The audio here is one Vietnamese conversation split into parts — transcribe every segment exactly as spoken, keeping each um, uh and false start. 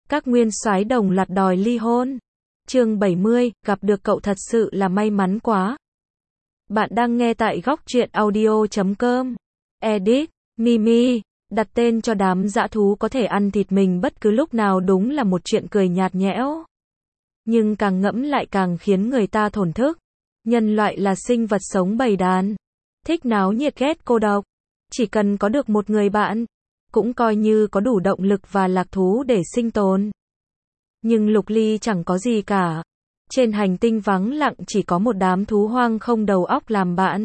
Các nguyên soái đồng loạt đòi ly hôn. Chương bảy mươi, gặp được cậu thật sự là may mắn quá. Bạn đang nghe tại góc truyện audio chấm com. Edit, Mimi, đặt tên cho đám dã thú có thể ăn thịt mình bất cứ lúc nào đúng là một chuyện cười nhạt nhẽo. Nhưng càng ngẫm lại càng khiến người ta thổn thức. Nhân loại là sinh vật sống bầy đàn. Thích náo nhiệt ghét cô độc. Chỉ cần có được một người bạn, cũng coi như có đủ động lực và lạc thú để sinh tồn. Nhưng Lục Ly chẳng có gì cả. Trên hành tinh vắng lặng chỉ có một đám thú hoang không đầu óc làm bạn.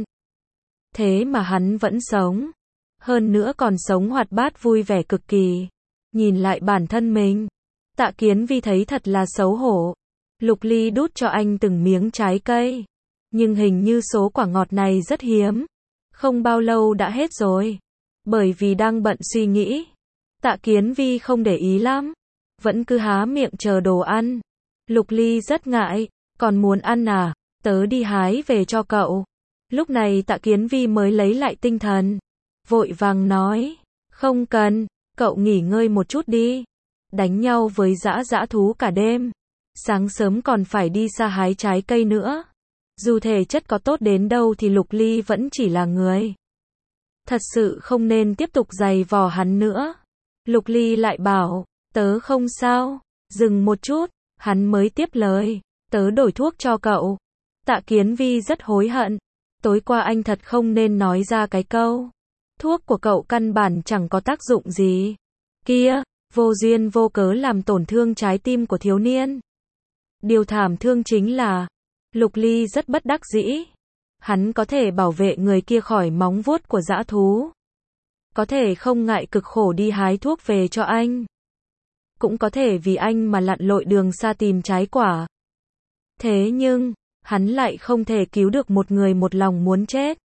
Thế mà hắn vẫn sống. Hơn nữa còn sống hoạt bát vui vẻ cực kỳ. Nhìn lại bản thân mình, Tạ Kiến Vi thấy thật là xấu hổ. Lục Ly đút cho anh từng miếng trái cây. Nhưng hình như số quả ngọt này rất hiếm. Không bao lâu đã hết rồi. Bởi vì đang bận suy nghĩ, Tạ Kiến Vi không để ý lắm. Vẫn cứ há miệng chờ đồ ăn. Lục Ly rất ngại. Còn muốn ăn à? Tớ đi hái về cho cậu. Lúc này Tạ Kiến Vi mới lấy lại tinh thần. Vội vàng nói. Không cần, cậu nghỉ ngơi một chút đi. Đánh nhau với dã dã thú cả đêm. Sáng sớm còn phải đi xa hái trái cây nữa. Dù thể chất có tốt đến đâu thì Lục Ly vẫn chỉ là người. Thật sự không nên tiếp tục giày vò hắn nữa. Lục Ly lại bảo, tớ không sao. Dừng một chút, hắn mới tiếp lời, tớ đổi thuốc cho cậu. Tạ Kiến Vi rất hối hận. Tối qua anh thật không nên nói ra cái câu. Thuốc của cậu căn bản chẳng có tác dụng gì. Kia, vô duyên vô cớ làm tổn thương trái tim của thiếu niên. Điều thảm thương chính là, Lục Ly rất bất đắc dĩ. Hắn có thể bảo vệ người kia khỏi móng vuốt của dã thú. Có thể không ngại cực khổ đi hái thuốc về cho anh. Cũng có thể vì anh mà lặn lội đường xa tìm trái quả. Thế nhưng, hắn lại không thể cứu được một người một lòng muốn chết.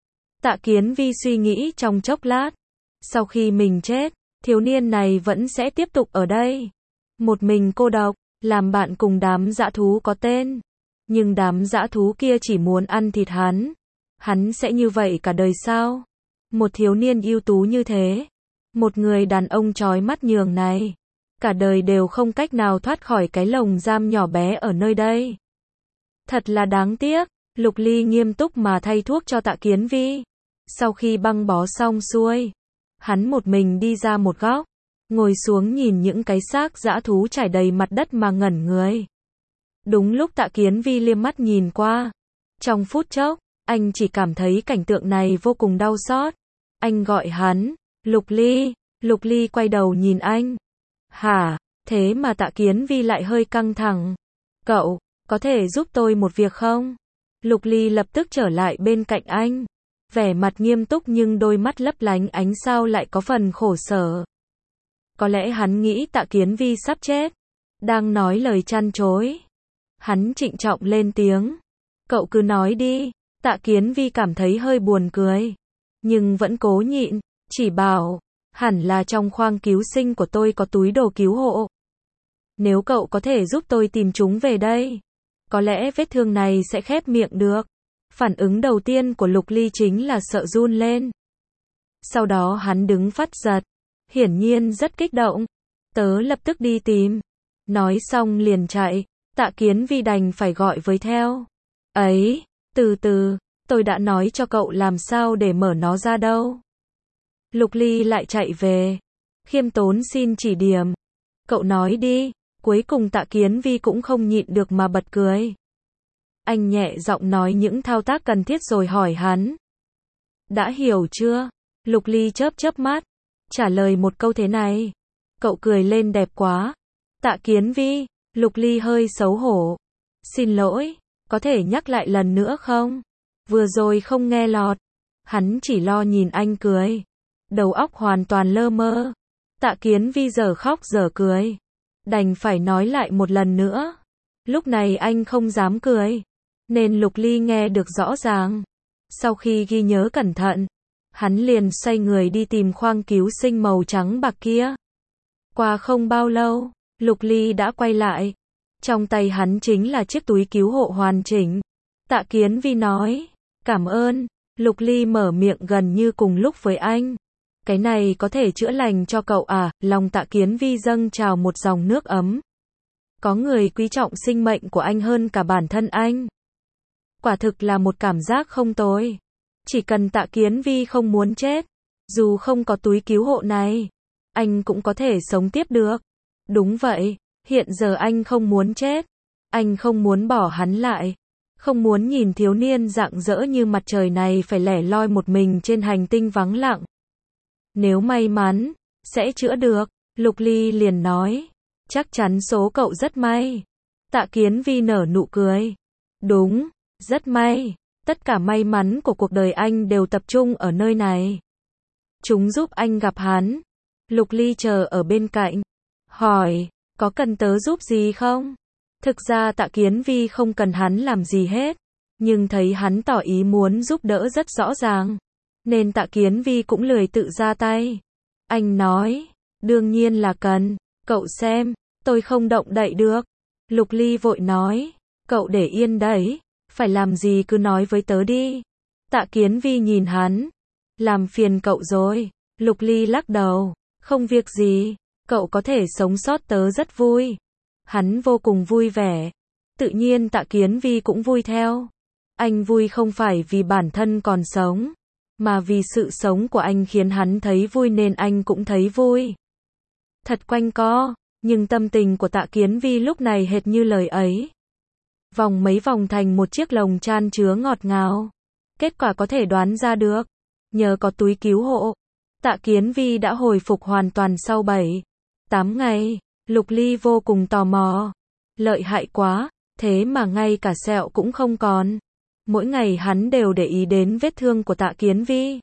Tạ Kiến Vi suy nghĩ trong chốc lát. Sau khi mình chết, thiếu niên này vẫn sẽ tiếp tục ở đây. Một mình cô độc, làm bạn cùng đám dã thú có tên. Nhưng đám dã thú kia chỉ muốn ăn thịt hắn. Hắn sẽ như vậy cả đời sao? Một thiếu niên ưu tú như thế. Một người đàn ông chói mắt nhường này. Cả đời đều không cách nào thoát khỏi cái lồng giam nhỏ bé ở nơi đây. Thật là đáng tiếc. Lục Ly nghiêm túc mà thay thuốc cho Tạ Kiến Vi. Sau khi băng bó xong xuôi, hắn một mình đi ra một góc. Ngồi xuống nhìn những cái xác dã thú trải đầy mặt đất mà ngẩn người. Đúng lúc Tạ Kiến Vi liếc mắt nhìn qua. Trong phút chốc, anh chỉ cảm thấy cảnh tượng này vô cùng đau xót. Anh gọi hắn, Lục Ly. Lục Ly quay đầu nhìn anh. Hả, thế mà Tạ Kiến Vi lại hơi căng thẳng. Cậu, có thể giúp tôi một việc không? Lục Ly lập tức trở lại bên cạnh anh. Vẻ mặt nghiêm túc nhưng đôi mắt lấp lánh ánh sao lại có phần khổ sở. Có lẽ hắn nghĩ Tạ Kiến Vi sắp chết. Đang nói lời trăn trối. Hắn trịnh trọng lên tiếng. Cậu cứ nói đi. Tạ Kiến Vi cảm thấy hơi buồn cười. Nhưng vẫn cố nhịn. Chỉ bảo. Hẳn là trong khoang cứu sinh của tôi có túi đồ cứu hộ. Nếu cậu có thể giúp tôi tìm chúng về đây, có lẽ vết thương này sẽ khép miệng được. Phản ứng đầu tiên của Lục Ly chính là sợ run lên. Sau đó hắn đứng phắt giật. Hiển nhiên rất kích động. Tớ lập tức đi tìm. Nói xong liền chạy. Tạ Kiến Vi đành phải gọi với theo. Ấy, từ từ, tôi đã nói cho cậu làm sao để mở nó ra đâu. Lục Ly lại chạy về. Khiêm tốn xin chỉ điểm. Cậu nói đi. Cuối cùng Tạ Kiến Vi cũng không nhịn được mà bật cười. Anh nhẹ giọng nói những thao tác cần thiết rồi hỏi hắn. Đã hiểu chưa? Lục Ly chớp chớp mắt. Trả lời một câu thế này. Cậu cười lên đẹp quá. Tạ Kiến Vi. Lục Ly hơi xấu hổ. Xin lỗi, có thể nhắc lại lần nữa không? Vừa rồi không nghe lọt. Hắn chỉ lo nhìn anh cười. Đầu óc hoàn toàn lơ mơ. Tạ Kiến Vi giờ khóc giờ cười. Đành phải nói lại một lần nữa. Lúc này anh không dám cười. Nên Lục Ly nghe được rõ ràng. Sau khi ghi nhớ cẩn thận, hắn liền xoay người đi tìm khoang cứu sinh màu trắng bạc kia. Qua không bao lâu, Lục Ly đã quay lại. Trong tay hắn chính là chiếc túi cứu hộ hoàn chỉnh. Tạ Kiến Vi nói, cảm ơn. Lục Ly mở miệng gần như cùng lúc với anh. Cái này có thể chữa lành cho cậu à, lòng Tạ Kiến Vi dâng trào một dòng nước ấm. Có người quý trọng sinh mệnh của anh hơn cả bản thân anh. Quả thực là một cảm giác không tồi. Chỉ cần Tạ Kiến Vi không muốn chết, dù không có túi cứu hộ này, anh cũng có thể sống tiếp được. Đúng vậy, hiện giờ anh không muốn chết. Anh không muốn bỏ hắn lại. Không muốn nhìn thiếu niên rạng rỡ như mặt trời này phải lẻ loi một mình trên hành tinh vắng lặng. Nếu may mắn, sẽ chữa được, Lục Ly liền nói. Chắc chắn số cậu rất may. Tạ Kiến Vi nở nụ cười. Đúng, rất may. Tất cả may mắn của cuộc đời anh đều tập trung ở nơi này. Chúng giúp anh gặp hắn. Lục Ly chờ ở bên cạnh. Hỏi, có cần tớ giúp gì không? Thực ra Tạ Kiến Vi không cần hắn làm gì hết. Nhưng thấy hắn tỏ ý muốn giúp đỡ rất rõ ràng. Nên Tạ Kiến Vi cũng lười tự ra tay. Anh nói, đương nhiên là cần. Cậu xem, tôi không động đậy được. Lục Ly vội nói, cậu để yên đấy. Phải làm gì cứ nói với tớ đi. Tạ Kiến Vi nhìn hắn. Làm phiền cậu rồi. Lục Ly lắc đầu. Không việc gì. Cậu có thể sống sót tớ rất vui. Hắn vô cùng vui vẻ. Tự nhiên Tạ Kiến Vi cũng vui theo. Anh vui không phải vì bản thân còn sống, mà vì sự sống của anh khiến hắn thấy vui nên anh cũng thấy vui. Thật quanh co, nhưng tâm tình của Tạ Kiến Vi lúc này hệt như lời ấy. Vòng mấy vòng thành một chiếc lồng chan chứa ngọt ngào. Kết quả có thể đoán ra được. Nhờ có túi cứu hộ, Tạ Kiến Vi đã hồi phục hoàn toàn sau bảy, tám ngày. Lục Ly vô cùng tò mò. Lợi hại quá, thế mà ngay cả sẹo cũng không còn. Mỗi ngày hắn đều để ý đến vết thương của Tạ Kiến Vi.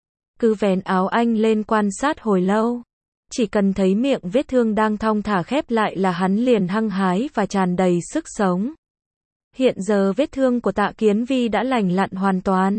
Cứ vén áo anh lên quan sát hồi lâu. Chỉ cần thấy miệng vết thương đang thong thả khép lại là hắn liền hăng hái và tràn đầy sức sống. Hiện giờ vết thương của Tạ Kiến Vi đã lành lặn hoàn toàn.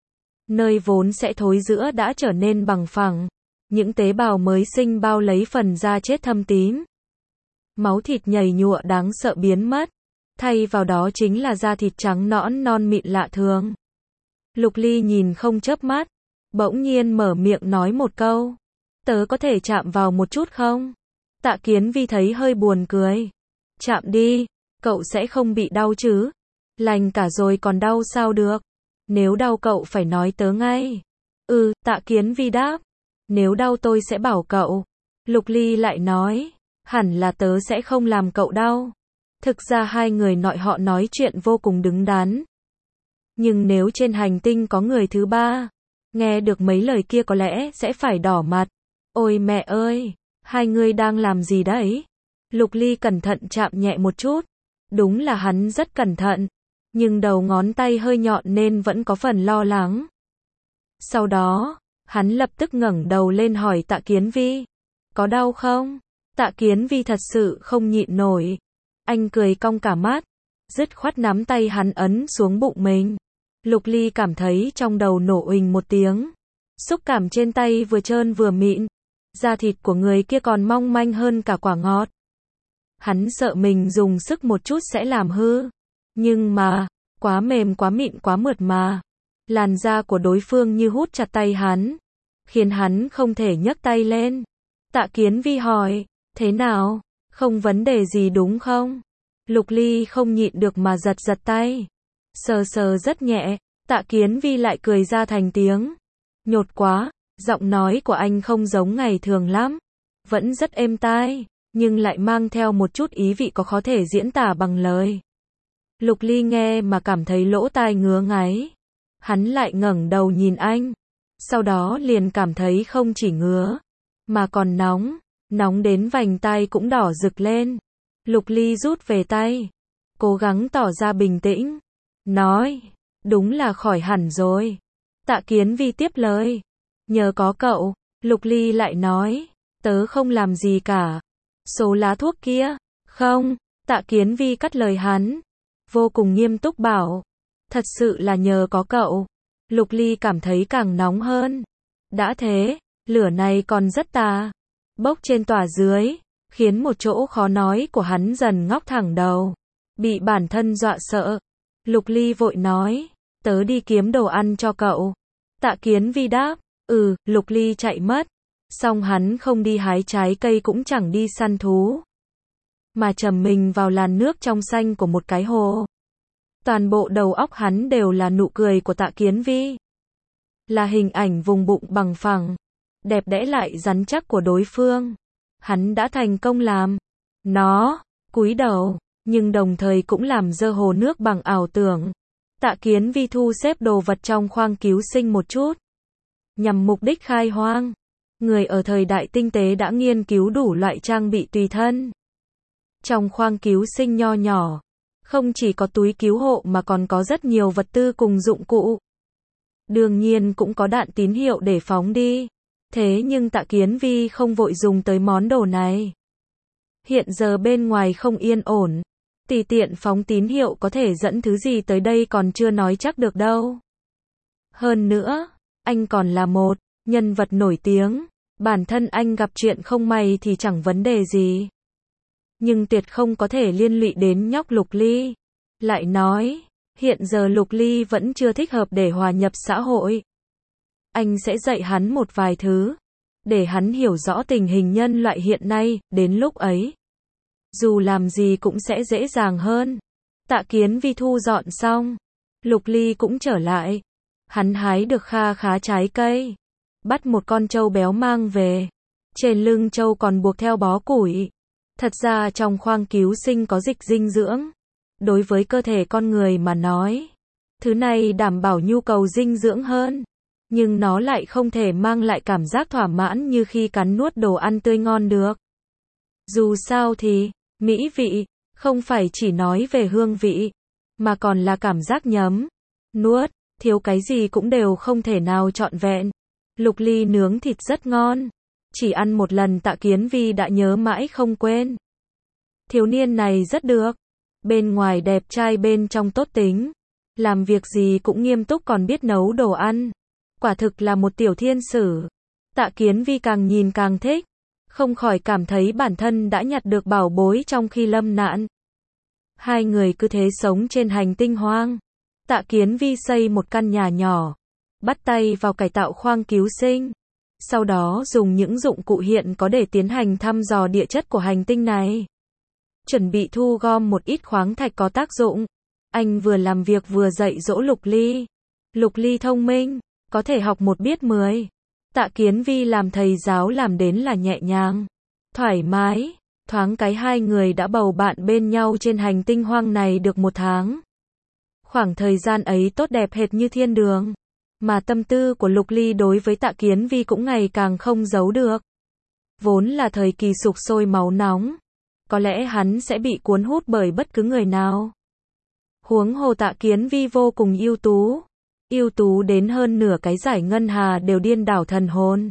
Nơi vốn sẽ thối rữa đã trở nên bằng phẳng. Những tế bào mới sinh bao lấy phần da chết thâm tím. Máu thịt nhầy nhụa đáng sợ biến mất. Thay vào đó chính là da thịt trắng nõn non mịn lạ thường. Lục Ly nhìn không chớp mắt. Bỗng nhiên mở miệng nói một câu. Tớ có thể chạm vào một chút không? Tạ Kiến Vi thấy hơi buồn cười. Chạm đi, cậu sẽ không bị đau chứ? Lành cả rồi còn đau sao được? Nếu đau cậu phải nói tớ ngay. Ừ, Tạ Kiến Vi đáp. Nếu đau tôi sẽ bảo cậu. Lục Ly lại nói. Hẳn là tớ sẽ không làm cậu đau. Thực ra hai người nội họ nói chuyện vô cùng đứng đắn. Nhưng nếu trên hành tinh có người thứ ba, nghe được mấy lời kia có lẽ sẽ phải đỏ mặt. Ôi mẹ ơi, hai người đang làm gì đấy? Lục Ly cẩn thận chạm nhẹ một chút. Đúng là hắn rất cẩn thận. Nhưng đầu ngón tay hơi nhọn nên vẫn có phần lo lắng. Sau đó, hắn lập tức ngẩng đầu lên hỏi Tạ Kiến Vi. Có đau không? Tạ Kiến Vi thật sự không nhịn nổi. Anh cười cong cả mắt. Dứt khoát nắm tay hắn ấn xuống bụng mình. Lục Ly cảm thấy trong đầu nổ uỳnh một tiếng. Xúc cảm trên tay vừa trơn vừa mịn. Da thịt của người kia còn mong manh hơn cả quả ngọt. Hắn sợ mình dùng sức một chút sẽ làm hư. Nhưng mà, quá mềm quá mịn quá mượt mà. Làn da của đối phương như hút chặt tay hắn. Khiến hắn không thể nhấc tay lên. Tạ Kiến Vi hỏi, thế nào? Không vấn đề gì đúng không? Lục Ly không nhịn được mà giật giật tay. Sờ sờ rất nhẹ. Tạ Kiến Vi lại cười ra thành tiếng. Nhột quá, giọng nói của anh không giống ngày thường lắm. Vẫn rất êm tai, nhưng lại mang theo một chút ý vị có khó thể diễn tả bằng lời. Lục Ly nghe mà cảm thấy lỗ tai ngứa ngáy. Hắn lại ngẩng đầu nhìn anh. Sau đó liền cảm thấy không chỉ ngứa, mà còn nóng. Nóng đến vành tay cũng đỏ rực lên. Lục Ly rút về tay. Cố gắng tỏ ra bình tĩnh. Nói, đúng là khỏi hẳn rồi. Tạ Kiến Vi tiếp lời. Nhờ có cậu. Lục Ly lại nói. Tớ không làm gì cả. Số lá thuốc kia. Không. Tạ Kiến Vi cắt lời hắn. Vô cùng nghiêm túc bảo. Thật sự là nhờ có cậu. Lục Ly cảm thấy càng nóng hơn. Đã thế, lửa này còn rất tà. Bốc trên tỏa dưới, khiến một chỗ khó nói của hắn dần ngóc thẳng đầu. Bị bản thân dọa sợ. Lục Ly vội nói, tớ đi kiếm đồ ăn cho cậu. Tạ Kiến Vi đáp, Ừ, Lục Ly chạy mất. Xong hắn không đi hái trái cây cũng chẳng đi săn thú. Mà trầm mình vào làn nước trong xanh của một cái hồ. Toàn bộ đầu óc hắn đều là nụ cười của Tạ Kiến Vi. Là hình ảnh vùng bụng bằng phẳng, đẹp đẽ lại rắn chắc của đối phương. Hắn đã thành công làm nó cúi đầu, nhưng đồng thời cũng làm dơ hồ nước bằng ảo tưởng. Tạ Kiến Vi thu xếp đồ vật trong khoang cứu sinh một chút, nhằm mục đích khai hoang. Người ở thời đại tinh tế đã nghiên cứu đủ loại trang bị tùy thân. Trong khoang cứu sinh nho nhỏ, không chỉ có túi cứu hộ mà còn có rất nhiều vật tư cùng dụng cụ. Đương nhiên cũng có đạn tín hiệu để phóng đi. Thế nhưng Tạ Kiến Vi không vội dùng tới món đồ này. Hiện giờ bên ngoài không yên ổn. Tùy tiện phóng tín hiệu có thể dẫn thứ gì tới đây còn chưa nói chắc được đâu. Hơn nữa, anh còn là một nhân vật nổi tiếng. Bản thân anh gặp chuyện không may thì chẳng vấn đề gì. Nhưng tuyệt không có thể liên lụy đến nhóc Lục Ly. Lại nói, hiện giờ Lục Ly vẫn chưa thích hợp để hòa nhập xã hội. Anh sẽ dạy hắn một vài thứ, để hắn hiểu rõ tình hình nhân loại hiện nay, đến lúc ấy. Dù làm gì cũng sẽ dễ dàng hơn. Tạ Kiến Vi thu dọn xong, Lục Ly cũng trở lại. Hắn hái được kha khá trái cây, bắt một con trâu béo mang về. Trên lưng trâu còn buộc theo bó củi. Thật ra trong khoang cứu sinh có dịch dinh dưỡng. Đối với cơ thể con người mà nói, thứ này đảm bảo nhu cầu dinh dưỡng hơn. Nhưng nó lại không thể mang lại cảm giác thỏa mãn như khi cắn nuốt đồ ăn tươi ngon được. Dù sao thì, mỹ vị, không phải chỉ nói về hương vị, mà còn là cảm giác nhấm, nuốt, thiếu cái gì cũng đều không thể nào trọn vẹn. Lục Ly nướng thịt rất ngon. Chỉ ăn một lần Tạ Kiến Vi đã nhớ mãi không quên. Thiếu niên này rất được. Bên ngoài đẹp trai bên trong tốt tính. Làm việc gì cũng nghiêm túc còn biết nấu đồ ăn. Quả thực là một tiểu thiên sử. Tạ Kiến Vi càng nhìn càng thích. Không khỏi cảm thấy bản thân đã nhặt được bảo bối trong khi lâm nạn. Hai người cứ thế sống trên hành tinh hoang. Tạ Kiến Vi xây một căn nhà nhỏ. Bắt tay vào cải tạo khoang cứu sinh. Sau đó dùng những dụng cụ hiện có để tiến hành thăm dò địa chất của hành tinh này. Chuẩn bị thu gom một ít khoáng thạch có tác dụng. Anh vừa làm việc vừa dạy dỗ Lục Ly. Lục Ly thông minh, có thể học một biết mười. Tạ Kiến Vi làm thầy giáo làm đến là nhẹ nhàng, thoải mái. Thoáng cái hai người đã bầu bạn bên nhau trên hành tinh hoang này được một tháng. Khoảng thời gian ấy tốt đẹp hệt như thiên đường. Mà tâm tư của Lục Ly đối với Tạ Kiến Vi cũng ngày càng không giấu được. Vốn là thời kỳ sục sôi máu nóng. Có lẽ hắn sẽ bị cuốn hút bởi bất cứ người nào. Huống hồ Tạ Kiến Vi vô cùng ưu tú. Ưu tú đến hơn nửa cái giải ngân hà đều điên đảo thần hồn.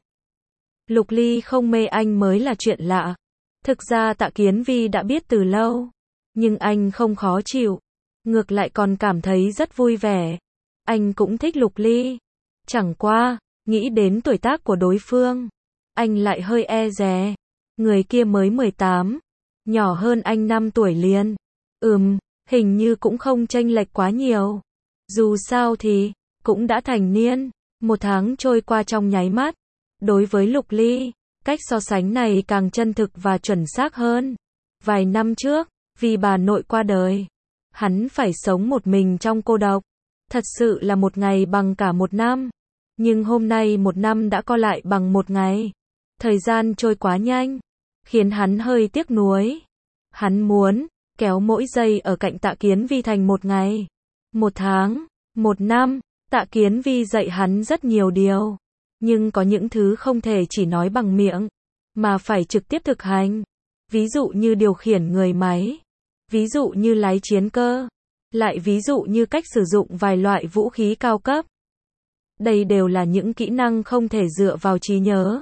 Lục Ly không mê anh mới là chuyện lạ. Thực ra Tạ Kiến Vi đã biết từ lâu. Nhưng anh không khó chịu. Ngược lại còn cảm thấy rất vui vẻ. Anh cũng thích Lục Ly. Chẳng qua, nghĩ đến tuổi tác của đối phương. Anh lại hơi e dè. Người kia mới mười tám. Nhỏ hơn anh năm tuổi liền. Ừm, hình như cũng không chênh lệch quá nhiều. Dù sao thì, cũng đã thành niên. Một tháng trôi qua trong nháy mắt. Đối với Lục Ly, cách so sánh này càng chân thực và chuẩn xác hơn. Vài năm trước, vì bà nội qua đời, hắn phải sống một mình trong cô độc. Thật sự là một ngày bằng cả một năm. Nhưng hôm nay một năm đã co lại bằng một ngày. Thời gian trôi quá nhanh, khiến hắn hơi tiếc nuối. Hắn muốn kéo mỗi giây ở cạnh Tạ Kiến Vi thành một ngày, một tháng, một năm. Tạ Kiến Vi dạy hắn rất nhiều điều. Nhưng có những thứ không thể chỉ nói bằng miệng, mà phải trực tiếp thực hành. Ví dụ như điều khiển người máy. Ví dụ như lái chiến cơ. Lại ví dụ như cách sử dụng vài loại vũ khí cao cấp. Đây đều là những kỹ năng không thể dựa vào trí nhớ,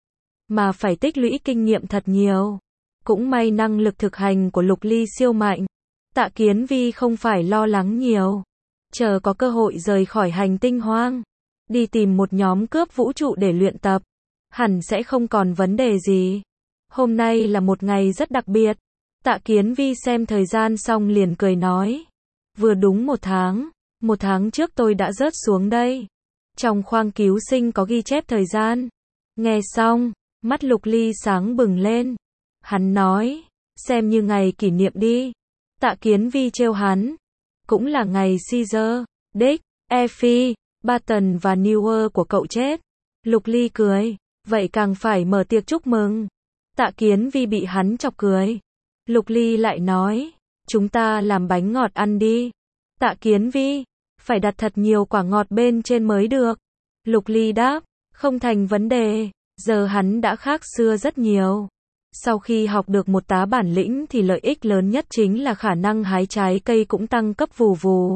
mà phải tích lũy kinh nghiệm thật nhiều. Cũng may năng lực thực hành của Lục Ly siêu mạnh. Tạ Kiến Vi không phải lo lắng nhiều. Chờ có cơ hội rời khỏi hành tinh hoang, đi tìm một nhóm cướp vũ trụ để luyện tập, hẳn sẽ không còn vấn đề gì. Hôm nay là một ngày rất đặc biệt. Tạ Kiến Vi xem thời gian xong liền cười nói. Vừa đúng một tháng. Một tháng trước tôi đã rớt xuống đây. Trong khoang cứu sinh có ghi chép thời gian. Nghe xong, mắt Lục Ly sáng bừng lên. Hắn nói, xem như ngày kỷ niệm đi. Tạ Kiến Vi trêu hắn. Cũng là ngày Caesar, Dick, Effie, Barton và Newer của cậu chết. Lục Ly cười, vậy càng phải mở tiệc chúc mừng. Tạ Kiến Vi bị hắn chọc cười. Lục Ly lại nói, chúng ta làm bánh ngọt ăn đi. Tạ Kiến Vi, phải đặt thật nhiều quả ngọt bên trên mới được. Lục Ly đáp, không thành vấn đề, giờ hắn đã khác xưa rất nhiều. Sau khi học được một tá bản lĩnh thì lợi ích lớn nhất chính là khả năng hái trái cây cũng tăng cấp vù vù.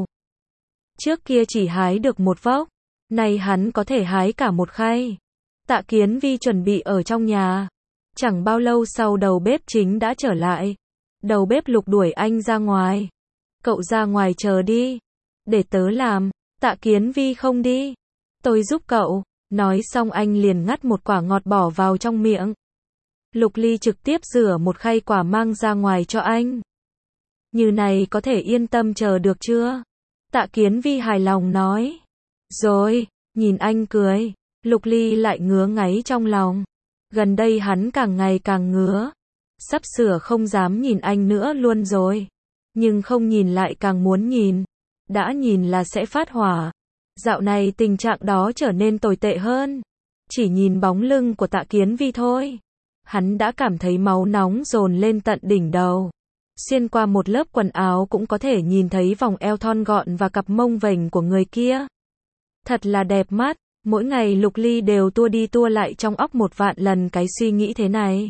Trước kia chỉ hái được một vốc, nay hắn có thể hái cả một khay. Tạ Kiến Vi chuẩn bị ở trong nhà. Chẳng bao lâu sau đầu bếp chính đã trở lại. Đầu bếp Lục đuổi anh ra ngoài. Cậu ra ngoài chờ đi. Để tớ làm. Tạ Kiến Vi không đi. Tôi giúp cậu. Nói xong anh liền ngắt một quả ngọt bỏ vào trong miệng. Lục Ly trực tiếp rửa một khay quả mang ra ngoài cho anh. Như này có thể yên tâm chờ được chưa? Tạ Kiến Vi hài lòng nói. Rồi, nhìn anh cười. Lục Ly lại ngứa ngáy trong lòng. Gần đây hắn càng ngày càng ngứa. Sắp sửa không dám nhìn anh nữa luôn rồi. Nhưng không nhìn lại càng muốn nhìn. Đã nhìn là sẽ phát hỏa. Dạo này tình trạng đó trở nên tồi tệ hơn. Chỉ nhìn bóng lưng của Tạ Kiến Vi thôi. Hắn đã cảm thấy máu nóng dồn lên tận đỉnh đầu. Xuyên qua một lớp quần áo cũng có thể nhìn thấy vòng eo thon gọn và cặp mông vành của người kia. Thật là đẹp mắt. Mỗi ngày Lục Ly đều tua đi tua lại trong óc một vạn lần cái suy nghĩ thế này.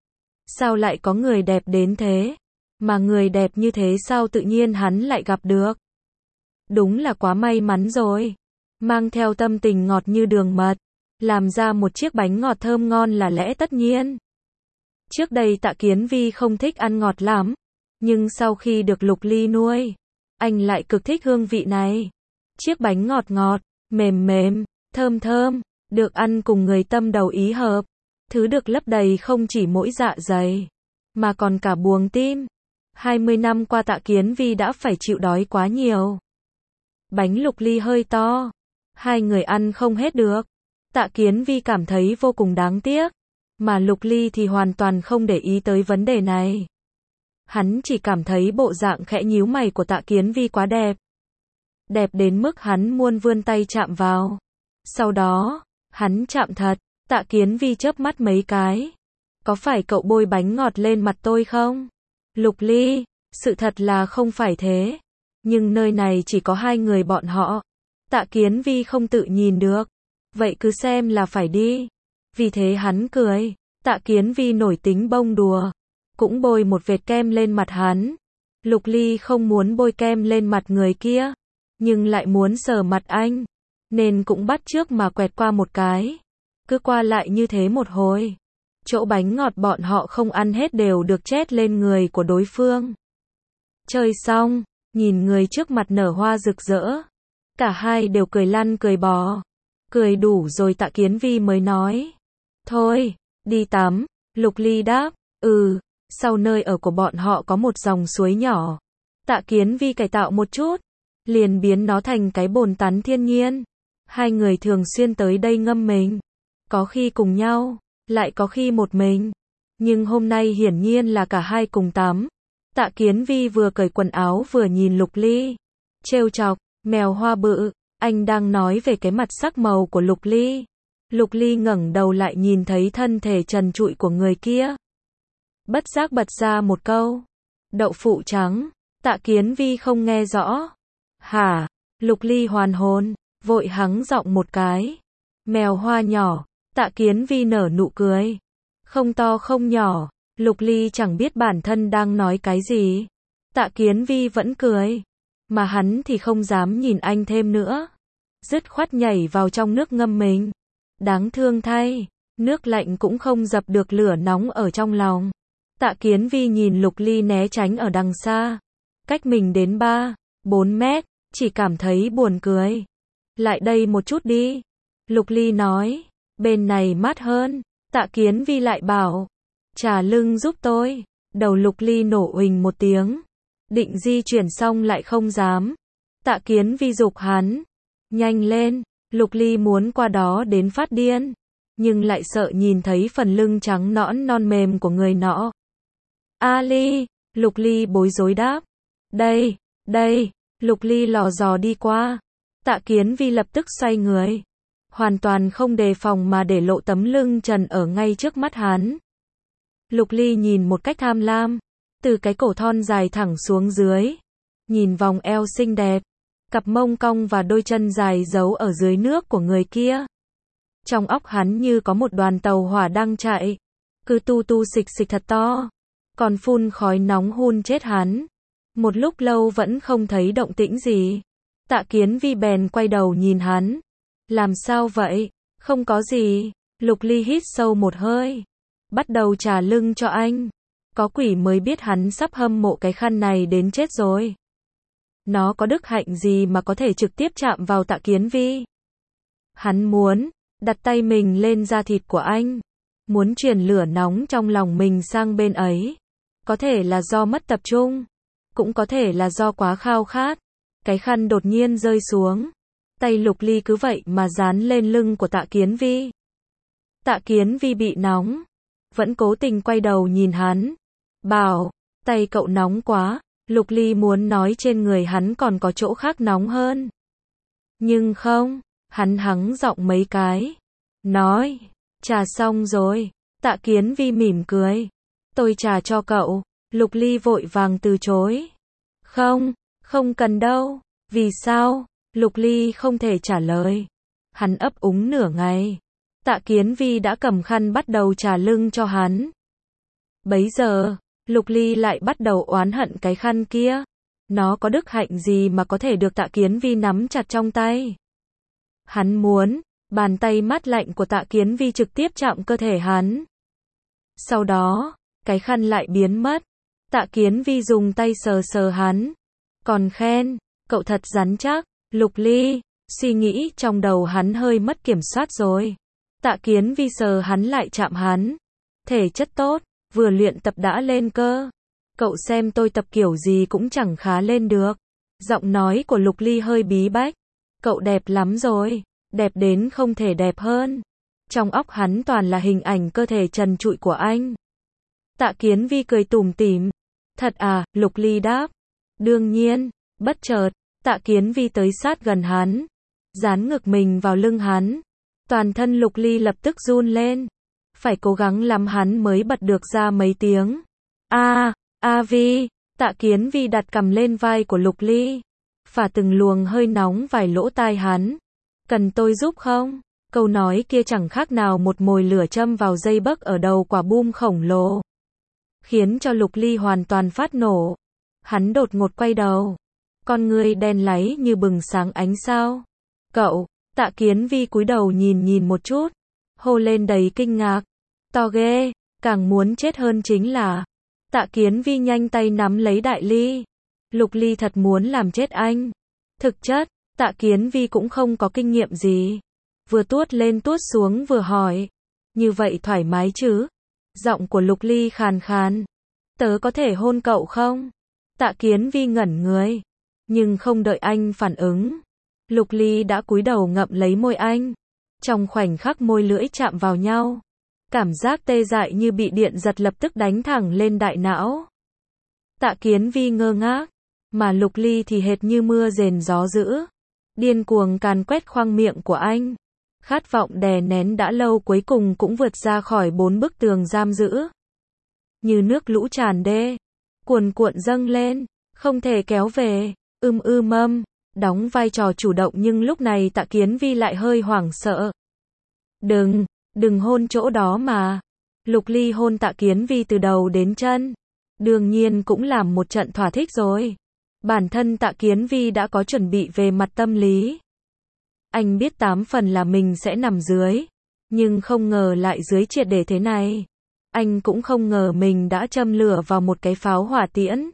Sao lại có người đẹp đến thế? Mà người đẹp như thế sao tự nhiên hắn lại gặp được? Đúng là quá may mắn rồi. Mang theo tâm tình ngọt như đường mật. Làm ra một chiếc bánh ngọt thơm ngon là lẽ tất nhiên. Trước đây Tạ Kiến Vi không thích ăn ngọt lắm. Nhưng sau khi được Lục Ly nuôi, anh lại cực thích hương vị này. Chiếc bánh ngọt ngọt, mềm mềm, thơm thơm, được ăn cùng người tâm đầu ý hợp. Thứ được lấp đầy không chỉ mỗi dạ dày, mà còn cả buồng tim. hai mươi năm qua Tạ Kiến Vi đã phải chịu đói quá nhiều. Bánh Lục Ly hơi to. Hai người ăn không hết được. Tạ Kiến Vi cảm thấy vô cùng đáng tiếc. Mà Lục Ly thì hoàn toàn không để ý tới vấn đề này. Hắn chỉ cảm thấy bộ dạng khẽ nhíu mày của Tạ Kiến Vi quá đẹp. Đẹp đến mức hắn muốn vươn tay chạm vào. Sau đó, hắn chạm thật. Tạ Kiến Vi chớp mắt mấy cái. Có phải cậu bôi bánh ngọt lên mặt tôi không? Lục Ly, sự thật là không phải thế. Nhưng nơi này chỉ có hai người bọn họ. Tạ Kiến Vi không tự nhìn được. Vậy cứ xem là phải đi. Vì thế hắn cười. Tạ Kiến Vi nổi tính bông đùa. Cũng bôi một vệt kem lên mặt hắn. Lục Ly không muốn bôi kem lên mặt người kia. Nhưng lại muốn sờ mặt anh. Nên cũng bắt chước mà quẹt qua một cái. Cứ qua lại như thế một hồi. Chỗ bánh ngọt bọn họ không ăn hết đều được chét lên người của đối phương. Chơi xong, nhìn người trước mặt nở hoa rực rỡ. Cả hai đều cười lăn cười bò. Cười đủ rồi Tạ Kiến Vi mới nói. Thôi, đi tắm. Lục Ly đáp, ừ, sau nơi ở của bọn họ có một dòng suối nhỏ. Tạ Kiến Vi cải tạo một chút, liền biến nó thành cái bồn tắm thiên nhiên. Hai người thường xuyên tới đây ngâm mình. Có khi cùng nhau, lại có khi một mình. Nhưng hôm nay hiển nhiên là cả hai cùng tắm. Tạ Kiến Vi vừa cởi quần áo vừa nhìn Lục Ly. Trêu chọc, mèo hoa bự, anh đang nói về cái mặt sắc màu của Lục Ly. Lục Ly ngẩng đầu lại nhìn thấy thân thể trần trụi của người kia. Bất giác bật ra một câu. Đậu phụ trắng. Tạ Kiến Vi không nghe rõ. Hả? Lục Ly hoàn hồn, vội hắng giọng một cái. Mèo hoa nhỏ. Tạ Kiến Vi nở nụ cười. Không to không nhỏ. Lục Ly chẳng biết bản thân đang nói cái gì. Tạ Kiến Vi vẫn cười. Mà hắn thì không dám nhìn anh thêm nữa. Dứt khoát nhảy vào trong nước ngâm mình. Đáng thương thay, nước lạnh cũng không dập được lửa nóng ở trong lòng. Tạ Kiến Vi nhìn Lục Ly né tránh ở đằng xa. Cách mình đến ba, bốn mét, chỉ cảm thấy buồn cười. Lại đây một chút đi. Lục Ly nói, bên này mát hơn. Tạ Kiến Vi lại bảo, chà lưng giúp tôi. Đầu Lục Ly nổ uỳnh một tiếng. Định di chuyển xong lại không dám. Tạ Kiến Vi giục hắn, nhanh lên, Lục Ly muốn qua đó đến phát điên, nhưng lại sợ nhìn thấy phần lưng trắng nõn non mềm của người nọ. A Ly, Lục Ly bối rối đáp. Đây, đây, Lục Ly lò dò đi qua. Tạ Kiến Vi lập tức xoay người, hoàn toàn không đề phòng mà để lộ tấm lưng trần ở ngay trước mắt hắn. Lục Ly nhìn một cách tham lam, từ cái cổ thon dài thẳng xuống dưới, nhìn vòng eo xinh đẹp, cặp mông cong và đôi chân dài giấu ở dưới nước của người kia. Trong óc hắn như có một đoàn tàu hỏa đang chạy, cứ tu tu xịch xịch thật to, còn phun khói nóng hun chết hắn. Một lúc lâu vẫn không thấy động tĩnh gì. Tạ Kiến Vi bèn quay đầu nhìn hắn. Làm sao vậy? Không có gì. Lục Ly hít sâu một hơi, bắt đầu trà lưng cho anh. Có quỷ mới biết hắn sắp hâm mộ cái khăn này đến chết rồi. Nó có đức hạnh gì mà có thể trực tiếp chạm vào Tạ Kiến Vi? Hắn muốn đặt tay mình lên da thịt của anh, muốn truyền lửa nóng trong lòng mình sang bên ấy. Có thể là do mất tập trung, cũng có thể là do quá khao khát. Cái khăn đột nhiên rơi xuống, tay Lục Ly cứ vậy mà dán lên lưng của Tạ Kiến Vi. Tạ Kiến Vi bị nóng, vẫn cố tình quay đầu nhìn hắn, bảo, tay cậu nóng quá. Lục Ly muốn nói trên người hắn còn có chỗ khác nóng hơn, nhưng không, hắn hắng giọng mấy cái, nói, trà xong rồi. Tạ Kiến Vi mỉm cười, tôi trà cho cậu. Lục Ly vội vàng từ chối, không, không cần đâu. Vì sao? Lục Ly không thể trả lời. Hắn ấp úng nửa ngày. Tạ Kiến Vi đã cầm khăn bắt đầu trà lưng cho hắn. Bấy giờ, Lục Ly lại bắt đầu oán hận cái khăn kia. Nó có đức hạnh gì mà có thể được Tạ Kiến Vi nắm chặt trong tay? Hắn muốn bàn tay mát lạnh của Tạ Kiến Vi trực tiếp chạm cơ thể hắn. Sau đó, cái khăn lại biến mất. Tạ Kiến Vi dùng tay sờ sờ hắn, còn khen, cậu thật rắn chắc. Lục Ly, suy nghĩ trong đầu hắn hơi mất kiểm soát rồi. Tạ Kiến Vi sờ hắn lại chạm hắn. Thể chất tốt, vừa luyện tập đã lên cơ. Cậu xem tôi tập kiểu gì cũng chẳng khá lên được. Giọng nói của Lục Ly hơi bí bách. Cậu đẹp lắm rồi, đẹp đến không thể đẹp hơn. Trong óc hắn toàn là hình ảnh cơ thể trần trụi của anh. Tạ Kiến Vi cười tủm tỉm. Thật à? Lục Ly đáp. Đương nhiên. Bất chợt, Tạ Kiến Vi tới sát gần hắn, dán ngực mình vào lưng hắn. Toàn thân Lục Ly lập tức run lên, phải cố gắng lắm hắn mới bật được ra mấy tiếng. A, A Vi. Tạ Kiến Vi đặt cằm lên vai của Lục Ly, phả từng luồng hơi nóng vài lỗ tai hắn. Cần tôi giúp không? Câu nói kia chẳng khác nào một mồi lửa châm vào dây bấc ở đầu quả bum khổng lồ, khiến cho Lục Ly hoàn toàn phát nổ. Hắn đột ngột quay đầu, con ngươi đen láy như bừng sáng ánh sao. Cậu? Tạ Kiến Vi cúi đầu nhìn nhìn một chút, hô lên đầy kinh ngạc. To ghê, càng muốn chết hơn chính là. Tạ Kiến Vi nhanh tay nắm lấy đại ly. Lục Ly thật muốn làm chết anh. Thực chất, Tạ Kiến Vi cũng không có kinh nghiệm gì. Vừa tuốt lên tuốt xuống vừa hỏi. Như vậy thoải mái chứ? Giọng của Lục Ly khàn khàn. Tớ có thể hôn cậu không? Tạ Kiến Vi ngẩn người, nhưng không đợi anh phản ứng. Lục Ly đã cúi đầu ngậm lấy môi anh. Trong khoảnh khắc môi lưỡi chạm vào nhau, cảm giác tê dại như bị điện giật lập tức đánh thẳng lên đại não. Tạ Kiến Vi ngơ ngác, mà Lục Ly thì hệt như mưa rền gió dữ, điên cuồng càn quét khoang miệng của anh. Khát vọng đè nén đã lâu cuối cùng cũng vượt ra khỏi bốn bức tường giam giữ. Như nước lũ tràn đê, cuồn cuộn dâng lên, không thể kéo về. Ưm ưm âm, đóng vai trò chủ động nhưng lúc này Tạ Kiến Vi lại hơi hoảng sợ. Đừng, đừng hôn chỗ đó mà. Lục Ly hôn Tạ Kiến Vi từ đầu đến chân. Đương nhiên cũng làm một trận thỏa thích rồi. Bản thân Tạ Kiến Vi đã có chuẩn bị về mặt tâm lý. Anh biết tám phần là mình sẽ nằm dưới, nhưng không ngờ lại dưới triệt để thế này. Anh cũng không ngờ mình đã châm lửa vào một cái pháo hỏa tiễn.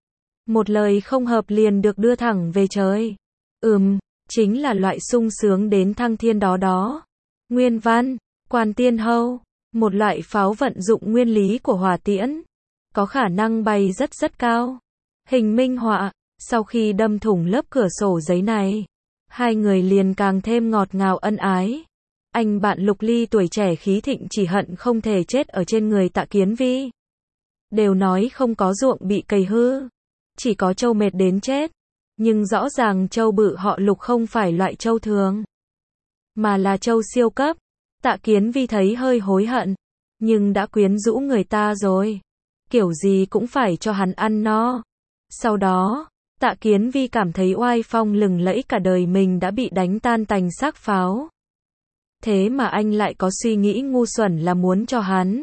Một lời không hợp liền được đưa thẳng về trời. Ừm, chính là loại sung sướng đến thăng thiên đó đó. Nguyên văn, Quan Tiên Hâu, một loại pháo vận dụng nguyên lý của hỏa tiễn, có khả năng bay rất rất cao. Hình minh họa, sau khi đâm thủng lớp cửa sổ giấy này, Hai người liền càng thêm ngọt ngào ân ái. Anh bạn Lục Ly tuổi trẻ khí thịnh chỉ hận không thể chết ở trên người Tạ Kiến Vi. Đều nói không có ruộng bị cày hư, chỉ có trâu mệt đến chết. Nhưng rõ ràng trâu bự họ Lục không phải loại trâu thường, mà là trâu siêu cấp. Tạ Kiến Vi thấy hơi hối hận, nhưng đã quyến rũ người ta rồi, kiểu gì cũng phải cho hắn ăn no. Sau đó, Tạ Kiến Vi cảm thấy oai phong lừng lẫy cả đời mình đã bị đánh tan tành xác pháo. Thế mà anh lại có suy nghĩ ngu xuẩn là muốn cho hắn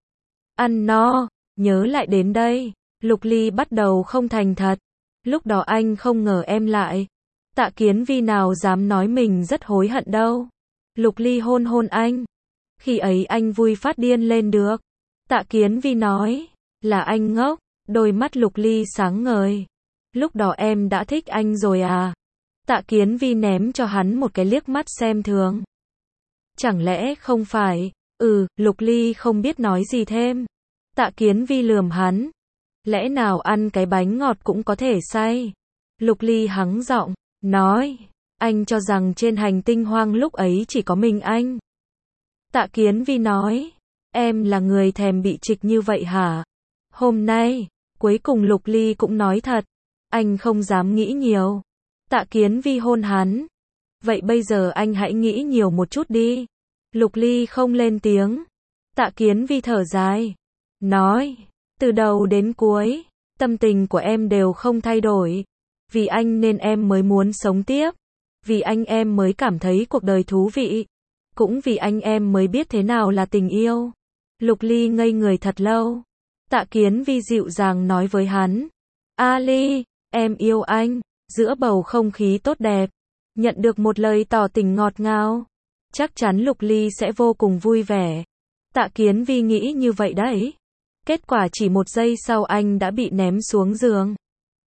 ăn no. Nhớ lại đến đây, Lục Ly bắt đầu không thành thật. Lúc đó anh không ngờ em lại. Tạ Kiến Vi nào dám nói mình rất hối hận đâu. Lục Ly hôn hôn anh. Khi ấy anh vui phát điên lên được. Tạ Kiến Vi nói, là anh ngốc. Đôi mắt Lục Ly sáng ngời. Lúc đó em đã thích anh rồi à? Tạ Kiến Vi ném cho hắn một cái liếc mắt xem thường. Chẳng lẽ không phải? Ừ, Lục Ly không biết nói gì thêm. Tạ Kiến Vi lườm hắn. Lẽ nào ăn cái bánh ngọt cũng có thể say? Lục Ly hắng giọng, nói, anh cho rằng trên hành tinh hoang lúc ấy chỉ có mình anh. Tạ Kiến Vi nói, em là người thèm bị trịch như vậy hả? Hôm nay, cuối cùng Lục Ly cũng nói thật, anh không dám nghĩ nhiều. Tạ Kiến Vi hôn hắn. Vậy bây giờ anh hãy nghĩ nhiều một chút đi. Lục Ly không lên tiếng. Tạ Kiến Vi thở dài, nói, từ đầu đến cuối, tâm tình của em đều không thay đổi. Vì anh nên em mới muốn sống tiếp. Vì anh em mới cảm thấy cuộc đời thú vị. Cũng vì anh em mới biết thế nào là tình yêu. Lục Ly ngây người thật lâu. Tạ Kiến Vi dịu dàng nói với hắn, A Ly, em yêu anh. Giữa bầu không khí tốt đẹp, nhận được một lời tỏ tình ngọt ngào, chắc chắn Lục Ly sẽ vô cùng vui vẻ. Tạ Kiến Vi nghĩ như vậy đấy. Kết quả chỉ một giây sau anh đã bị ném xuống giường.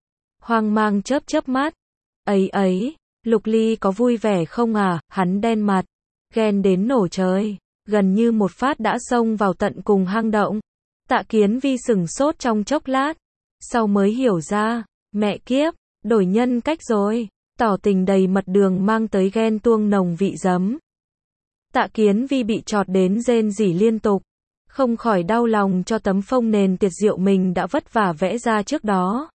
Hoang mang chớp chớp mắt. Ấy ấy, Lục Ly có vui vẻ không à? Hắn đen mặt, ghen đến nổ trời, gần như một phát đã xông vào tận cùng hang động. Tạ Kiến Vi sửng sốt trong chốc lát, sau mới hiểu ra, mẹ kiếp, đổi nhân cách rồi. Tỏ tình đầy mật đường mang tới ghen tuông nồng vị giấm. Tạ Kiến Vi bị chọt đến rên rỉ liên tục, không khỏi đau lòng cho tấm phông nền tiệt diệu mình đã vất vả vẽ ra trước đó.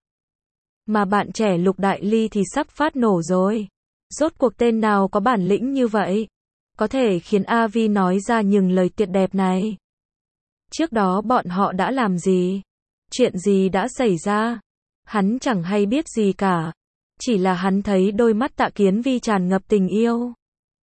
Mà bạn trẻ Lục Đại Ly thì sắp phát nổ rồi. Rốt cuộc tên nào có bản lĩnh như vậy, có thể khiến A Vi nói ra những lời tuyệt đẹp này. Trước đó bọn họ đã làm gì? Chuyện gì đã xảy ra? Hắn chẳng hay biết gì cả. Chỉ là hắn thấy đôi mắt Tạ Kiến Vi tràn ngập tình yêu.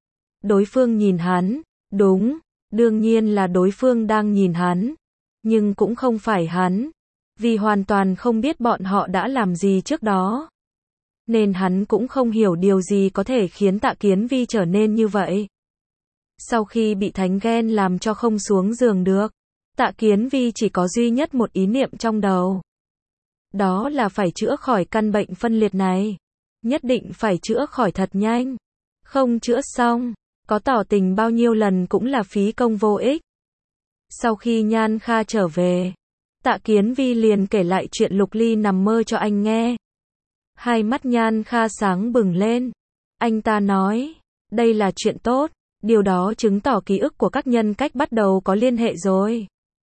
Đối phương nhìn hắn, đúng, đương nhiên là đối phương đang nhìn hắn. Nhưng cũng không phải hắn. Vì hoàn toàn không biết bọn họ đã làm gì trước đó. Nên hắn cũng không hiểu điều gì có thể khiến Tạ Kiến Vi trở nên như vậy. Sau khi bị thánh ghen làm cho không xuống giường được, Tạ Kiến Vi chỉ có duy nhất một ý niệm trong đầu. Đó là phải chữa khỏi căn bệnh phân liệt này. Nhất định phải chữa khỏi thật nhanh. Không chữa xong, có tỏ tình bao nhiêu lần cũng là phí công vô ích. Sau khi Nhan Kha trở về, Tạ Kiến Vi liền kể lại chuyện Lục Ly nằm mơ cho anh nghe. Hai mắt Nhan Kha sáng bừng lên. Anh ta nói, đây là chuyện tốt, điều đó chứng tỏ ký ức của các nhân cách bắt đầu có liên hệ rồi.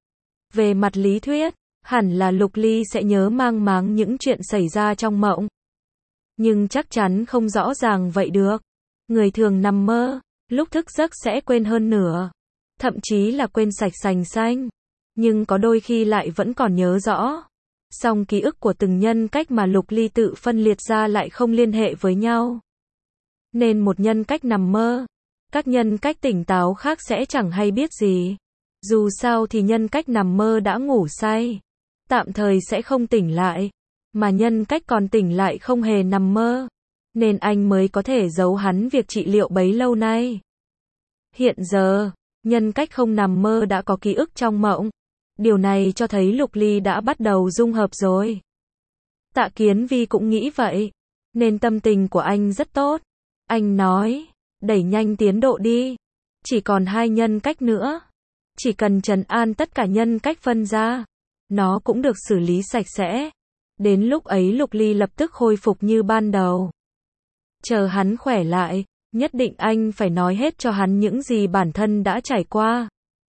Về mặt lý thuyết, hẳn là Lục Ly sẽ nhớ mang máng những chuyện xảy ra trong mộng. Nhưng chắc chắn không rõ ràng vậy được. Người thường nằm mơ, lúc thức giấc sẽ quên hơn nửa. Thậm chí là quên sạch sành xanh. Nhưng có đôi khi lại vẫn còn nhớ rõ. Song ký ức của từng nhân cách mà Lục Ly tự phân liệt ra lại không liên hệ với nhau. Nên một nhân cách nằm mơ, các nhân cách tỉnh táo khác sẽ chẳng hay biết gì. Dù sao thì nhân cách nằm mơ đã ngủ say, tạm thời sẽ không tỉnh lại. Mà nhân cách còn tỉnh lại không hề nằm mơ. Nên anh mới có thể giấu hắn việc trị liệu bấy lâu nay. Hiện giờ, nhân cách không nằm mơ đã có ký ức trong mộng. Điều này cho thấy Lục Ly đã bắt đầu dung hợp rồi. Tạ Kiến Vi cũng nghĩ vậy. Nên tâm tình của anh rất tốt. Anh nói, đẩy nhanh tiến độ đi. Chỉ còn hai nhân cách nữa. Chỉ cần trấn an tất cả nhân cách phân ra, nó cũng được xử lý sạch sẽ. Đến lúc ấy Lục Ly lập tức khôi phục như ban đầu. Chờ hắn khỏe lại, nhất định anh phải nói hết cho hắn những gì bản thân đã trải qua.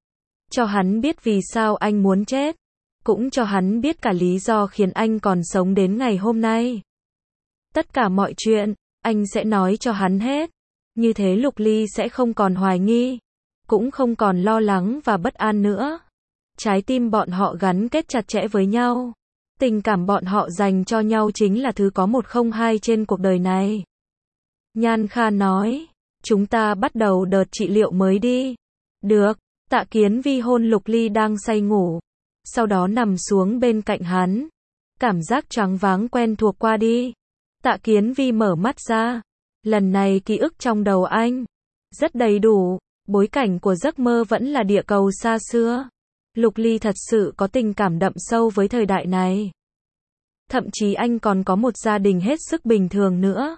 Cho hắn biết vì sao anh muốn chết. Cũng cho hắn biết cả lý do khiến anh còn sống đến ngày hôm nay. Tất cả mọi chuyện, anh sẽ nói cho hắn hết. Như thế Lục Ly sẽ không còn hoài nghi, cũng không còn lo lắng và bất an nữa. Trái tim bọn họ gắn kết chặt chẽ với nhau. Tình cảm bọn họ dành cho nhau chính là thứ có một không hai trên cuộc đời này. Nhan Kha nói, chúng ta bắt đầu đợt trị liệu mới đi. Được, Tạ Kiến Vi hôn Lục Ly đang say ngủ. Sau đó nằm xuống bên cạnh hắn. Cảm giác choáng váng quen thuộc qua đi. Tạ Kiến Vi mở mắt ra. Lần này ký ức trong đầu anh rất đầy đủ. Bối cảnh của giấc mơ vẫn là địa cầu xa xưa. Lục Ly thật sự có tình cảm đậm sâu với thời đại này. Thậm chí anh còn có một gia đình hết sức bình thường nữa.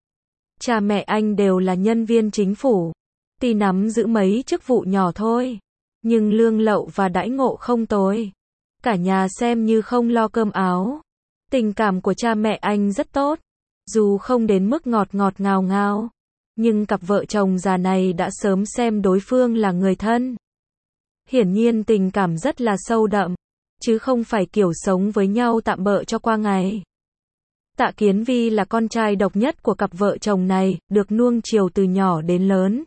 Cha mẹ anh đều là nhân viên chính phủ. Tuy nắm giữ mấy chức vụ nhỏ thôi, nhưng lương lậu và đãi ngộ không tồi. Cả nhà xem như không lo cơm áo. Tình cảm của cha mẹ anh rất tốt. Dù không đến mức ngọt ngọt ngào ngào, nhưng cặp vợ chồng già này đã sớm xem đối phương là người thân. Hiển nhiên tình cảm rất là sâu đậm, chứ không phải kiểu sống với nhau tạm bợ cho qua ngày. Tạ Kiến Vi là con trai độc nhất của cặp vợ chồng này, được nuông chiều từ nhỏ đến lớn.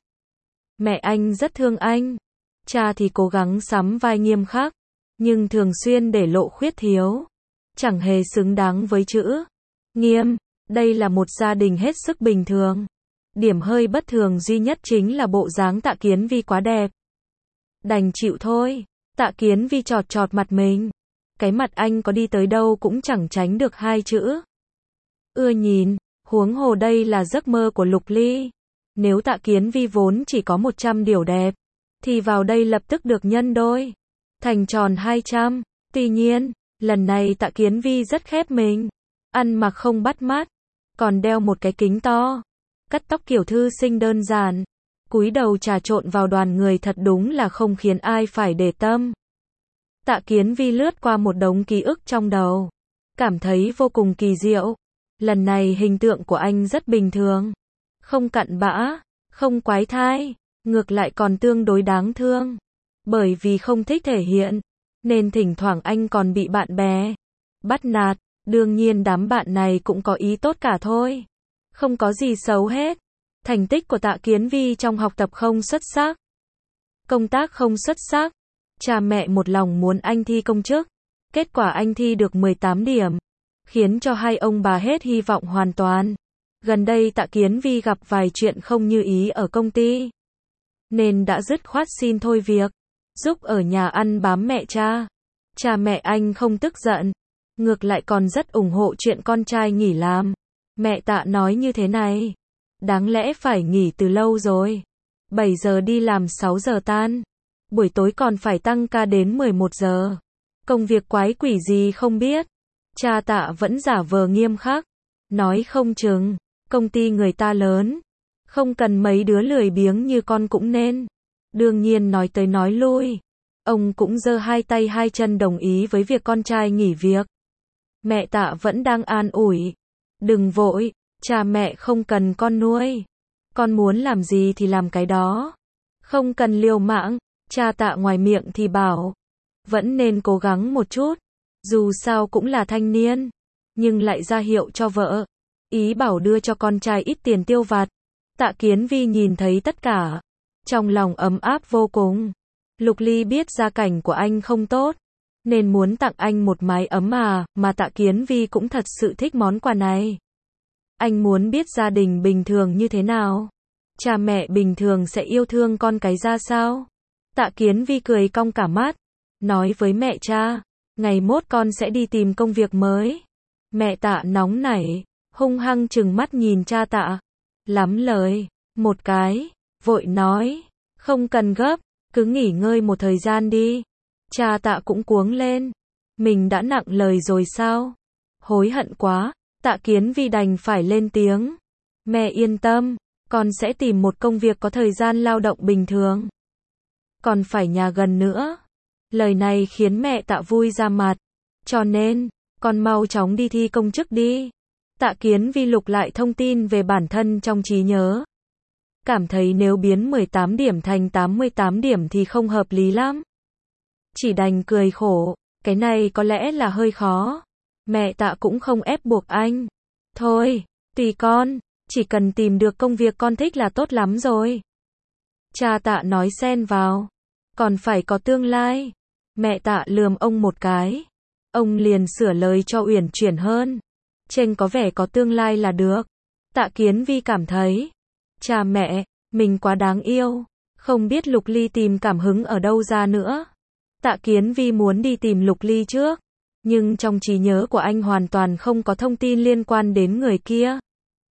Mẹ anh rất thương anh, cha thì cố gắng sắm vai nghiêm khắc, nhưng thường xuyên để lộ khuyết thiếu, chẳng hề xứng đáng với chữ nghiêm. Đây là một gia đình hết sức bình thường. Điểm hơi bất thường duy nhất chính là bộ dáng Tạ Kiến Vi quá đẹp. Đành chịu thôi. Tạ Kiến Vi chọt chọt mặt mình. Cái mặt anh có đi tới đâu cũng chẳng tránh được hai chữ ưa nhìn. Huống hồ đây là giấc mơ của Lục Ly. Nếu Tạ Kiến Vi vốn chỉ có một trăm điều đẹp, thì vào đây lập tức được nhân đôi, thành tròn hai trăm. Tuy nhiên, lần này Tạ Kiến Vi rất khép mình. Ăn mặc không bắt mắt, còn đeo một cái kính to. Cắt tóc kiểu thư sinh đơn giản, cúi đầu trà trộn vào đoàn người thật đúng là không khiến ai phải để tâm. Tạ Kiến Vi lướt qua một đống ký ức trong đầu, cảm thấy vô cùng kỳ diệu. Lần này hình tượng của anh rất bình thường, không cặn bã, không quái thai, ngược lại còn tương đối đáng thương. Bởi vì không thích thể hiện, nên thỉnh thoảng anh còn bị bạn bè bắt nạt. Đương nhiên đám bạn này cũng có ý tốt cả thôi, không có gì xấu hết. Thành tích của Tạ Kiến Vi trong học tập không xuất sắc, công tác không xuất sắc. Cha mẹ một lòng muốn anh thi công chức, kết quả anh thi được mười tám điểm, khiến cho hai ông bà hết hy vọng hoàn toàn. Gần đây Tạ Kiến Vi gặp vài chuyện không như ý ở công ty, nên đã dứt khoát xin thôi việc, giúp ở nhà ăn bám mẹ cha. Cha mẹ anh không tức giận, ngược lại còn rất ủng hộ chuyện con trai nghỉ làm. Mẹ Tạ nói như thế này, đáng lẽ phải nghỉ từ lâu rồi. bảy giờ đi làm sáu giờ tan, buổi tối còn phải tăng ca đến mười một giờ. Công việc quái quỷ gì không biết. Cha Tạ vẫn giả vờ nghiêm khắc, nói không chừng, công ty người ta lớn, không cần mấy đứa lười biếng như con cũng nên. Đương nhiên nói tới nói lui, ông cũng giơ hai tay hai chân đồng ý với việc con trai nghỉ việc. Mẹ Tạ vẫn đang an ủi, đừng vội, cha mẹ không cần con nuôi, con muốn làm gì thì làm cái đó, không cần liều mạng. Cha Tạ ngoài miệng thì bảo, vẫn nên cố gắng một chút, dù sao cũng là thanh niên, nhưng lại ra hiệu cho vợ, ý bảo đưa cho con trai ít tiền tiêu vặt. Tạ Kiến Vi nhìn thấy tất cả, trong lòng ấm áp vô cùng. Lục Ly biết gia cảnh của anh không tốt, nên muốn tặng anh một mái ấm à, mà Tạ Kiến Vi cũng thật sự thích món quà này. Anh muốn biết gia đình bình thường như thế nào, cha mẹ bình thường sẽ yêu thương con cái ra sao. Tạ Kiến Vi cười cong cả mắt, nói với mẹ cha, ngày mốt con sẽ đi tìm công việc mới. Mẹ Tạ nóng nảy, hung hăng trừng mắt nhìn cha Tạ, lắm lời, một cái, vội nói, không cần gấp, cứ nghỉ ngơi một thời gian đi. Cha Tạ cũng cuống lên, mình đã nặng lời rồi sao? Hối hận quá. Tạ Kiến Vi đành phải lên tiếng, mẹ yên tâm, con sẽ tìm một công việc có thời gian lao động bình thường, còn phải nhà gần nữa. Lời này khiến mẹ Tạ vui ra mặt, cho nên, con mau chóng đi thi công chức đi. Tạ Kiến Vi lục lại thông tin về bản thân trong trí nhớ. Cảm thấy nếu biến mười tám điểm thành tám mươi tám điểm thì không hợp lý lắm. Chỉ đành cười khổ, cái này có lẽ là hơi khó. Mẹ Tạ cũng không ép buộc anh. Thôi, tùy con, chỉ cần tìm được công việc con thích là tốt lắm rồi. Cha Tạ nói xen vào, còn phải có tương lai. Mẹ Tạ lườm ông một cái. Ông liền sửa lời cho uyển chuyển hơn. Chênh có vẻ có tương lai là được. Tạ Kiến Vi cảm thấy, cha mẹ, mình quá đáng yêu. Không biết Lục Ly tìm cảm hứng ở đâu ra nữa. Tạ Kiến Vi muốn đi tìm Lục Ly trước. Nhưng trong trí nhớ của anh hoàn toàn không có thông tin liên quan đến người kia.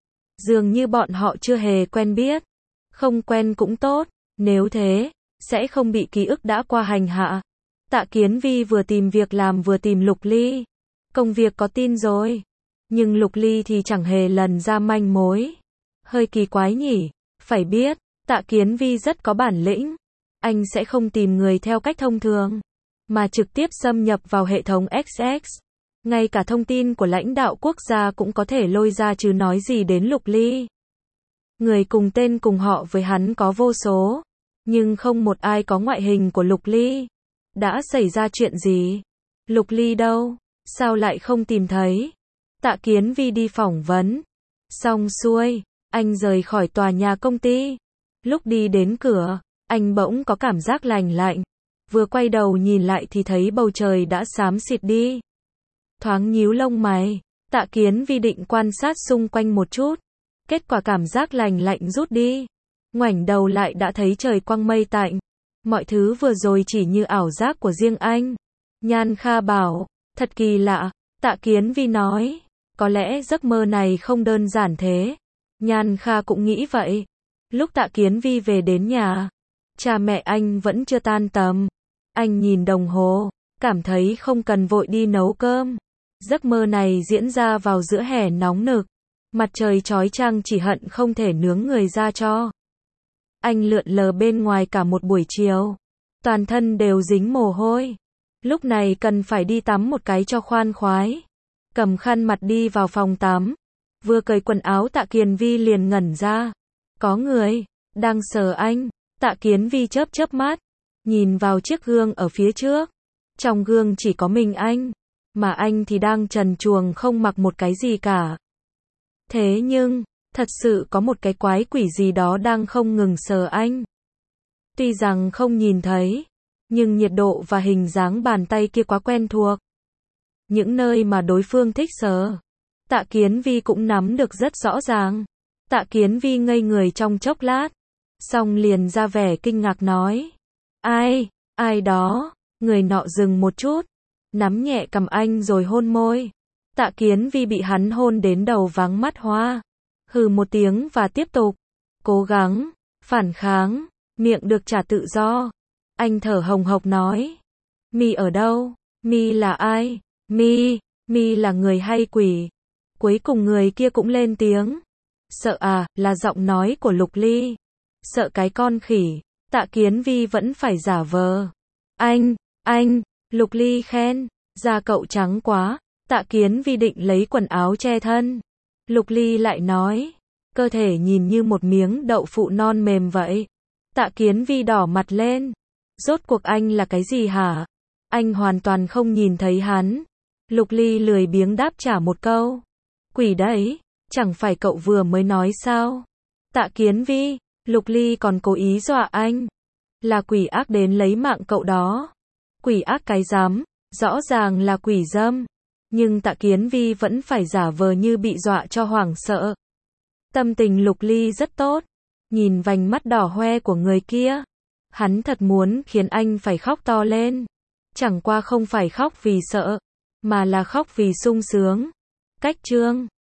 Dường như bọn họ chưa hề quen biết. Không quen cũng tốt. Nếu thế, sẽ không bị ký ức đã qua hành hạ. Tạ Kiến Vi vừa tìm việc làm vừa tìm Lục Ly. Công việc có tin rồi. Nhưng Lục Ly thì chẳng hề lần ra manh mối. Hơi kỳ quái nhỉ. Phải biết, Tạ Kiến Vi rất có bản lĩnh. Anh sẽ không tìm người theo cách thông thường, mà trực tiếp xâm nhập vào hệ thống ích ích. Ngay cả thông tin của lãnh đạo quốc gia cũng có thể lôi ra chứ nói gì đến Lục Ly. Người cùng tên cùng họ với hắn có vô số, nhưng không một ai có ngoại hình của Lục Ly. Đã xảy ra chuyện gì? Lục Ly đâu? Sao lại không tìm thấy? Tạ Kiến Vi đi phỏng vấn. Xong xuôi, anh rời khỏi tòa nhà công ty. Lúc đi đến cửa, anh bỗng có cảm giác lành lạnh. Vừa quay đầu nhìn lại thì thấy bầu trời đã xám xịt đi. Thoáng nhíu lông mày, Tạ Kiến Vi định quan sát xung quanh một chút. Kết quả cảm giác lành lạnh rút đi. Ngoảnh đầu lại đã thấy trời quang mây tạnh. Mọi thứ vừa rồi chỉ như ảo giác của riêng anh. Nhan Kha bảo, thật kỳ lạ. Tạ Kiến Vi nói, có lẽ giấc mơ này không đơn giản thế. Nhan Kha cũng nghĩ vậy. Lúc Tạ Kiến Vi về đến nhà, cha mẹ anh vẫn chưa tan tầm. Anh nhìn đồng hồ, cảm thấy không cần vội đi nấu cơm. Giấc mơ này diễn ra vào giữa hè nóng nực. Mặt trời chói chang chỉ hận không thể nướng người ra cho. Anh lượn lờ bên ngoài cả một buổi chiều. Toàn thân đều dính mồ hôi. Lúc này cần phải đi tắm một cái cho khoan khoái. Cầm khăn mặt đi vào phòng tắm. Vừa cởi quần áo Tạ Kiến Vi liền ngẩn ra. Có người đang sờ anh. Tạ Kiến Vi chớp chớp mắt, nhìn vào chiếc gương ở phía trước. Trong gương chỉ có mình anh, mà anh thì đang trần truồng không mặc một cái gì cả. Thế nhưng, thật sự có một cái quái quỷ gì đó đang không ngừng sờ anh. Tuy rằng không nhìn thấy, nhưng nhiệt độ và hình dáng bàn tay kia quá quen thuộc. Những nơi mà đối phương thích sờ, Tạ Kiến Vi cũng nắm được rất rõ ràng. Tạ Kiến Vi ngây người trong chốc lát, xong liền ra vẻ kinh ngạc nói. Ai, ai đó, người nọ dừng một chút, nắm nhẹ cầm anh rồi hôn môi. Tạ Kiến Vi bị hắn hôn đến đầu váng mắt hoa. Hừ một tiếng và tiếp tục. Cố gắng, phản kháng, miệng được trả tự do. Anh thở hồng hộc nói. Mi ở đâu? Mi là ai? Mi, Mi là người hay quỷ? Cuối cùng người kia cũng lên tiếng. Sợ à, là giọng nói của Lục Ly. Sợ cái con khỉ. Tạ Kiến Vi vẫn phải giả vờ. Anh, anh, Lục Ly khen. Da cậu trắng quá. Tạ Kiến Vi định lấy quần áo che thân. Lục Ly lại nói. Cơ thể nhìn như một miếng đậu phụ non mềm vậy. Tạ Kiến Vi đỏ mặt lên. Rốt cuộc anh là cái gì hả? Anh hoàn toàn không nhìn thấy hắn. Lục Ly lười biếng đáp trả một câu. Quỷ đấy, chẳng phải cậu vừa mới nói sao? Tạ Kiến Vi, Lục Ly còn cố ý dọa anh. Là quỷ ác đến lấy mạng cậu đó. Quỷ ác cái rắm, rõ ràng là quỷ dâm. Nhưng Tạ Kiến Vi vẫn phải giả vờ như bị dọa cho hoảng sợ. Tâm tình Lục Ly rất tốt. Nhìn vành mắt đỏ hoe của người kia, hắn thật muốn khiến anh phải khóc to lên. Chẳng qua không phải khóc vì sợ, mà là khóc vì sung sướng. Cách chương